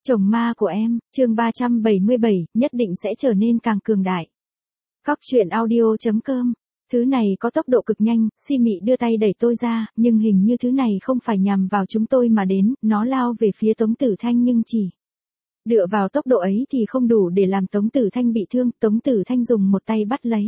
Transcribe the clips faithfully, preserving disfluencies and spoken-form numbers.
Chồng ma của em, chương ba trăm bảy mươi bảy, nhất định sẽ trở nên càng cường đại. Cóc truyện audio.com. Thứ này có tốc độ cực nhanh, Si Mị đưa tay đẩy tôi ra, nhưng hình như thứ này không phải nhằm vào chúng tôi mà đến, nó lao về phía Tống Tử Thanh nhưng chỉ dựa vào tốc độ ấy thì không đủ để làm Tống Tử Thanh bị thương, Tống Tử Thanh dùng một tay bắt lấy.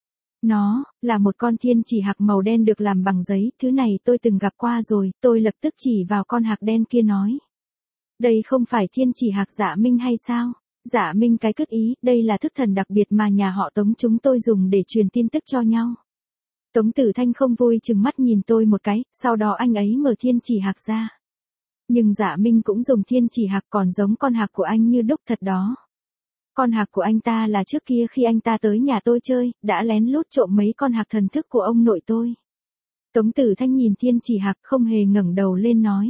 Nó là một con thiên chỉ hạc màu đen được làm bằng giấy, thứ này tôi từng gặp qua rồi, tôi lập tức chỉ vào con hạc đen kia nói. Đây không phải thiên chỉ hạc Dạ Minh hay sao? Dạ Minh cái cứt ý, đây là thức thần đặc biệt mà nhà họ Tống chúng tôi dùng để truyền tin tức cho nhau. Tống Tử Thanh không vui chừng mắt nhìn tôi một cái, sau đó anh ấy mở thiên chỉ hạc ra. Nhưng Dạ Minh cũng dùng thiên chỉ hạc còn giống con hạc của anh như đúc thật đó. Con hạc của anh ta là trước kia khi anh ta tới nhà tôi chơi, đã lén lút trộm mấy con hạc thần thức của ông nội tôi. Tống Tử Thanh nhìn thiên chỉ hạc không hề ngẩng đầu lên nói.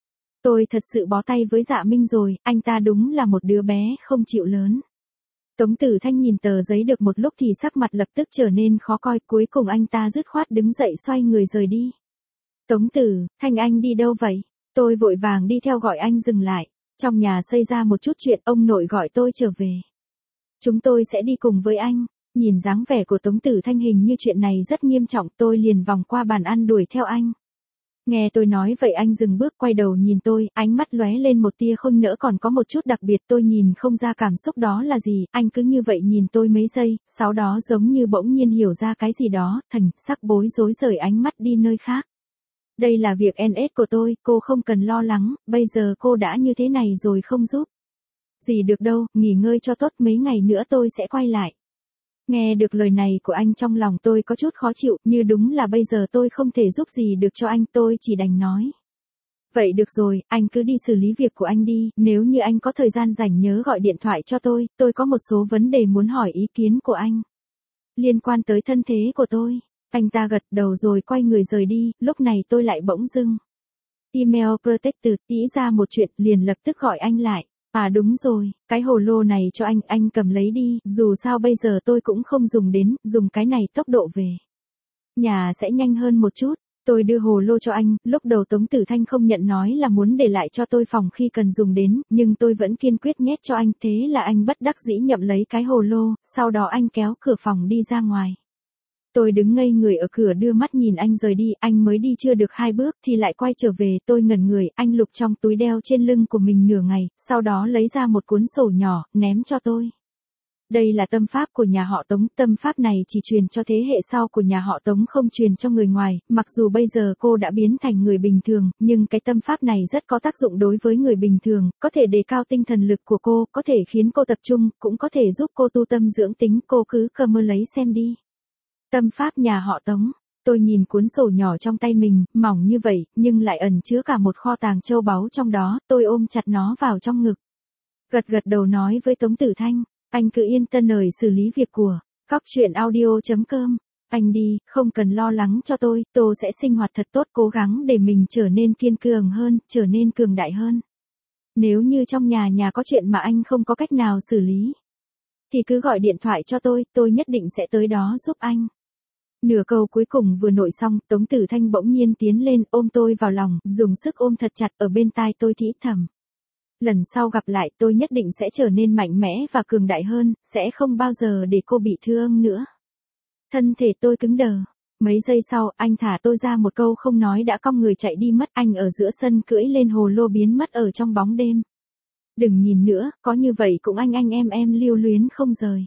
Tôi thật sự bó tay với Dạ Minh rồi, anh ta đúng là một đứa bé không chịu lớn. Tống Tử Thanh nhìn tờ giấy được một lúc thì sắc mặt lập tức trở nên khó coi, cuối cùng anh ta dứt khoát đứng dậy xoay người rời đi. Tống Tử Thanh anh đi đâu vậy? Tôi vội vàng đi theo gọi anh dừng lại. Trong nhà xảy ra một chút chuyện, ông nội gọi tôi trở về. Chúng tôi sẽ đi cùng với anh. Nhìn dáng vẻ của Tống Tử Thanh hình như chuyện này rất nghiêm trọng, tôi liền vòng qua bàn ăn đuổi theo anh. Nghe tôi nói vậy anh dừng bước quay đầu nhìn tôi, ánh mắt lóe lên một tia không nỡ còn có một chút đặc biệt, tôi nhìn không ra cảm xúc đó là gì, anh cứ như vậy nhìn tôi mấy giây, sau đó giống như bỗng nhiên hiểu ra cái gì đó, thần sắc bối rối rời ánh mắt đi nơi khác. Đây là việc en ét của tôi, cô không cần lo lắng, bây giờ cô đã như thế này rồi không giúp gì được đâu, nghỉ ngơi cho tốt, mấy ngày nữa tôi sẽ quay lại. Nghe được lời này của anh trong lòng tôi có chút khó chịu, như đúng là bây giờ tôi không thể giúp gì được cho anh, tôi chỉ đành nói. Vậy được rồi, anh cứ đi xử lý việc của anh đi, nếu như anh có thời gian rảnh nhớ gọi điện thoại cho tôi, tôi có một số vấn đề muốn hỏi ý kiến của anh. Liên quan tới thân thế của tôi, anh ta gật đầu rồi quay người rời đi, lúc này tôi lại bỗng dưng. Email Protected, nghĩ ra một chuyện, liền lập tức gọi anh lại. À đúng rồi, cái hồ lô này cho anh, anh cầm lấy đi, dù sao bây giờ tôi cũng không dùng đến, dùng cái này tốc độ về nhà sẽ nhanh hơn một chút. Tôi đưa hồ lô cho anh, lúc đầu Tống Tử Thanh không nhận nói là muốn để lại cho tôi phòng khi cần dùng đến, nhưng tôi vẫn kiên quyết nhét cho anh, thế là anh bất đắc dĩ nhậm lấy cái hồ lô, sau đó anh kéo cửa phòng đi ra ngoài. Tôi đứng ngây người ở cửa đưa mắt nhìn anh rời đi, anh mới đi chưa được hai bước thì lại quay trở về, tôi ngẩn người, anh lục trong túi đeo trên lưng của mình nửa ngày, sau đó lấy ra một cuốn sổ nhỏ, ném cho tôi. Đây là tâm pháp của nhà họ Tống, tâm pháp này chỉ truyền cho thế hệ sau của nhà họ Tống không truyền cho người ngoài, mặc dù bây giờ cô đã biến thành người bình thường, nhưng cái tâm pháp này rất có tác dụng đối với người bình thường, có thể đề cao tinh thần lực của cô, có thể khiến cô tập trung, cũng có thể giúp cô tu tâm dưỡng tính, cô cứ cầm mơ lấy xem đi. Tâm pháp nhà họ Tống, tôi nhìn cuốn sổ nhỏ trong tay mình, mỏng như vậy, nhưng lại ẩn chứa cả một kho tàng châu báu trong đó, tôi ôm chặt nó vào trong ngực. Gật gật đầu nói với Tống Tử Thanh, anh cứ yên tâm nời xử lý việc của cóc truyện audio.com, anh đi, không cần lo lắng cho tôi, tôi sẽ sinh hoạt thật tốt, cố gắng để mình trở nên kiên cường hơn, trở nên cường đại hơn. Nếu như trong nhà nhà có chuyện mà anh không có cách nào xử lý, thì cứ gọi điện thoại cho tôi, tôi nhất định sẽ tới đó giúp anh. Nửa câu cuối cùng vừa nội xong, Tống Tử Thanh bỗng nhiên tiến lên ôm tôi vào lòng, dùng sức ôm thật chặt ở bên tai tôi thì thầm. Lần sau gặp lại tôi nhất định sẽ trở nên mạnh mẽ và cường đại hơn, sẽ không bao giờ để cô bị thương nữa. Thân thể tôi cứng đờ. Mấy giây sau, anh thả tôi ra một câu không nói đã cong người chạy đi mất, anh ở giữa sân cưỡi lên hồ lô biến mất ở trong bóng đêm. Đừng nhìn nữa, có như vậy cũng anh anh em em lưu luyến không rời.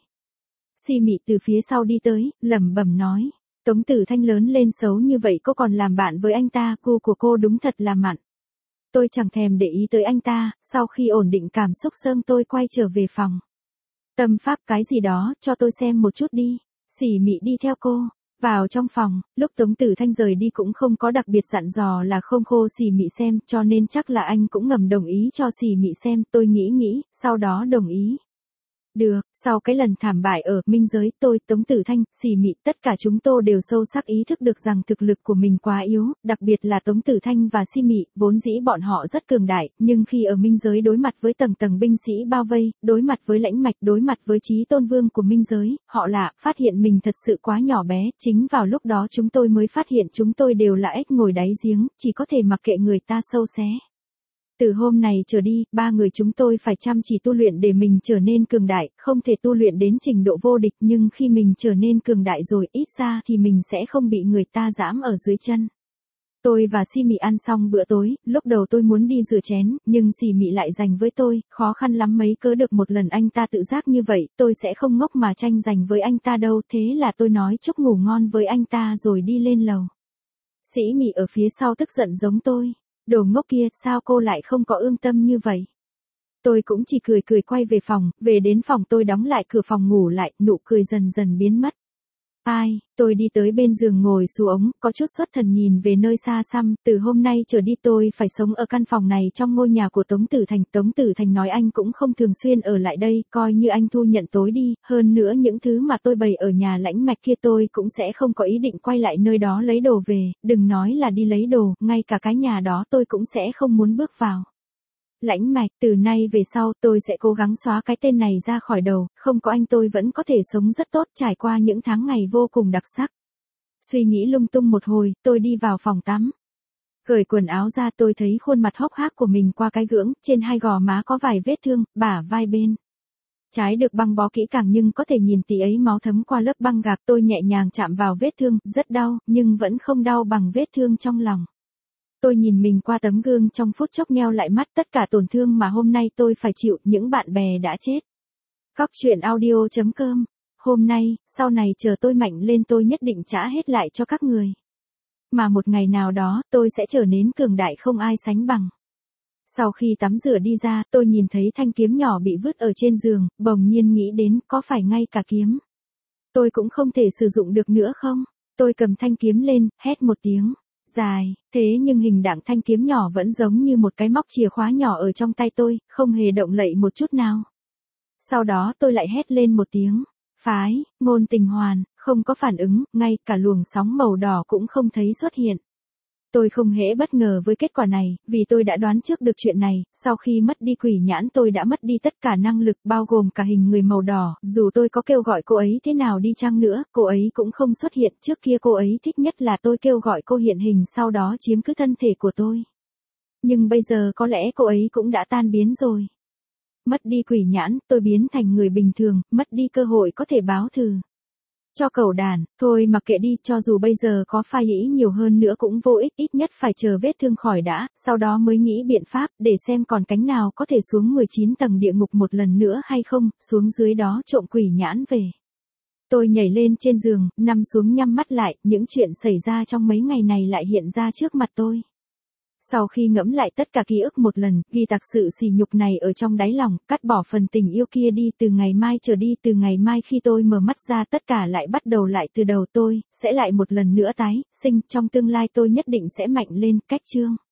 Si Mị từ phía sau đi tới, lẩm bẩm nói. Tống Tử Thanh lớn lên xấu như vậy cô còn làm bạn với anh ta, gu của cô đúng thật là mặn. Tôi chẳng thèm để ý tới anh ta, sau khi ổn định cảm xúc sơn tôi quay trở về phòng. Tâm pháp cái gì đó, cho tôi xem một chút đi. Si Mị đi theo cô. Vào trong phòng, lúc Tống Tử Thanh rời đi cũng không có đặc biệt dặn dò là không khô Si Mị xem, cho nên chắc là anh cũng ngầm đồng ý cho Si Mị xem, tôi nghĩ nghĩ, sau đó đồng ý. Được, sau cái lần thảm bại ở minh giới, tôi, Tống Tử Thanh, Si Mị, tất cả chúng tôi đều sâu sắc ý thức được rằng thực lực của mình quá yếu, đặc biệt là Tống Tử Thanh và Si Mị, vốn dĩ bọn họ rất cường đại, nhưng khi ở minh giới đối mặt với tầng tầng binh sĩ bao vây, đối mặt với lãnh mạch, đối mặt với chí tôn vương của minh giới, họ lạ, phát hiện mình thật sự quá nhỏ bé, chính vào lúc đó chúng tôi mới phát hiện chúng tôi đều là ếch ngồi đáy giếng, chỉ có thể mặc kệ người ta sâu xé. Từ hôm này trở đi, ba người chúng tôi phải chăm chỉ tu luyện để mình trở nên cường đại, không thể tu luyện đến trình độ vô địch nhưng khi mình trở nên cường đại rồi ít ra thì mình sẽ không bị người ta giẫm ở dưới chân. Tôi và Si Mị ăn xong bữa tối, lúc đầu tôi muốn đi rửa chén, nhưng Si Mị lại giành với tôi, khó khăn lắm mấy cớ được một lần anh ta tự giác như vậy, tôi sẽ không ngốc mà tranh giành với anh ta đâu, thế là tôi nói chúc ngủ ngon với anh ta rồi đi lên lầu. Sĩ Mị ở phía sau tức giận giống tôi, đồ ngốc kia, sao cô lại không có ương tâm như vậy? Tôi cũng chỉ cười cười quay về phòng, về đến phòng tôi đóng lại cửa phòng ngủ lại, nụ cười dần dần biến mất. Ai, tôi đi tới bên giường ngồi xuống ống, có chút xuất thần nhìn về nơi xa xăm, từ hôm nay trở đi tôi phải sống ở căn phòng này trong ngôi nhà của Tống Tử Thành. Tống Tử Thành nói anh cũng không thường xuyên ở lại đây, coi như anh thu nhận tối đi, hơn nữa những thứ mà tôi bày ở nhà Lãnh Mạch kia tôi cũng sẽ không có ý định quay lại nơi đó lấy đồ về, đừng nói là đi lấy đồ, ngay cả cái nhà đó tôi cũng sẽ không muốn bước vào. Lãnh Mạch, từ nay về sau tôi sẽ cố gắng xóa cái tên này ra khỏi đầu, không có anh tôi vẫn có thể sống rất tốt trải qua những tháng ngày vô cùng đặc sắc. Suy nghĩ lung tung một hồi, tôi đi vào phòng tắm. Cởi quần áo ra tôi thấy khuôn mặt hốc hác của mình qua cái gương, trên hai gò má có vài vết thương, bả vai bên trái được băng bó kỹ càng nhưng có thể nhìn tí ấy máu thấm qua lớp băng gạc. Tôi nhẹ nhàng chạm vào vết thương, rất đau, nhưng vẫn không đau bằng vết thương trong lòng. Tôi nhìn mình qua tấm gương trong phút chốc nheo lại mắt, tất cả tổn thương mà hôm nay tôi phải chịu, những bạn bè đã chết. Cóc truyện audio chấm com. Hôm nay, sau này chờ tôi mạnh lên tôi nhất định trả hết lại cho các người. Mà một ngày nào đó, tôi sẽ trở nên cường đại không ai sánh bằng. Sau khi tắm rửa đi ra, tôi nhìn thấy thanh kiếm nhỏ bị vứt ở trên giường, bỗng nhiên nghĩ đến, có phải ngay cả kiếm tôi cũng không thể sử dụng được nữa không? Tôi cầm thanh kiếm lên, hét một tiếng dài, thế nhưng hình dạng thanh kiếm nhỏ vẫn giống như một cái móc chìa khóa nhỏ ở trong tay tôi, không hề động đậy một chút nào. Sau đó tôi lại hét lên một tiếng, phái, ngôn tình hoàn, không có phản ứng, ngay cả luồng sóng màu đỏ cũng không thấy xuất hiện. Tôi không hề bất ngờ với kết quả này, vì tôi đã đoán trước được chuyện này, sau khi mất đi quỷ nhãn tôi đã mất đi tất cả năng lực bao gồm cả hình người màu đỏ, dù tôi có kêu gọi cô ấy thế nào đi chăng nữa, cô ấy cũng không xuất hiện, trước kia cô ấy thích nhất là tôi kêu gọi cô hiện hình sau đó chiếm cứ thân thể của tôi. Nhưng bây giờ có lẽ cô ấy cũng đã tan biến rồi. Mất đi quỷ nhãn, tôi biến thành người bình thường, mất đi cơ hội có thể báo thù cho cẩu đàn, thôi mặc kệ đi, cho dù bây giờ có phai ý nhiều hơn nữa cũng vô ích, ít nhất phải chờ vết thương khỏi đã, sau đó mới nghĩ biện pháp, để xem còn cánh nào có thể xuống mười chín tầng địa ngục một lần nữa hay không, xuống dưới đó trộm quỷ nhãn về. Tôi nhảy lên trên giường, nằm xuống nhắm mắt lại, những chuyện xảy ra trong mấy ngày này lại hiện ra trước mặt tôi. Sau khi ngẫm lại tất cả ký ức một lần, ghi tạc sự sỉ nhục này ở trong đáy lòng, cắt bỏ phần tình yêu kia đi, từ ngày mai trở đi, từ ngày mai khi tôi mở mắt ra tất cả lại bắt đầu lại từ đầu, tôi sẽ lại một lần nữa tái sinh, trong tương lai tôi nhất định sẽ mạnh lên, cách chương.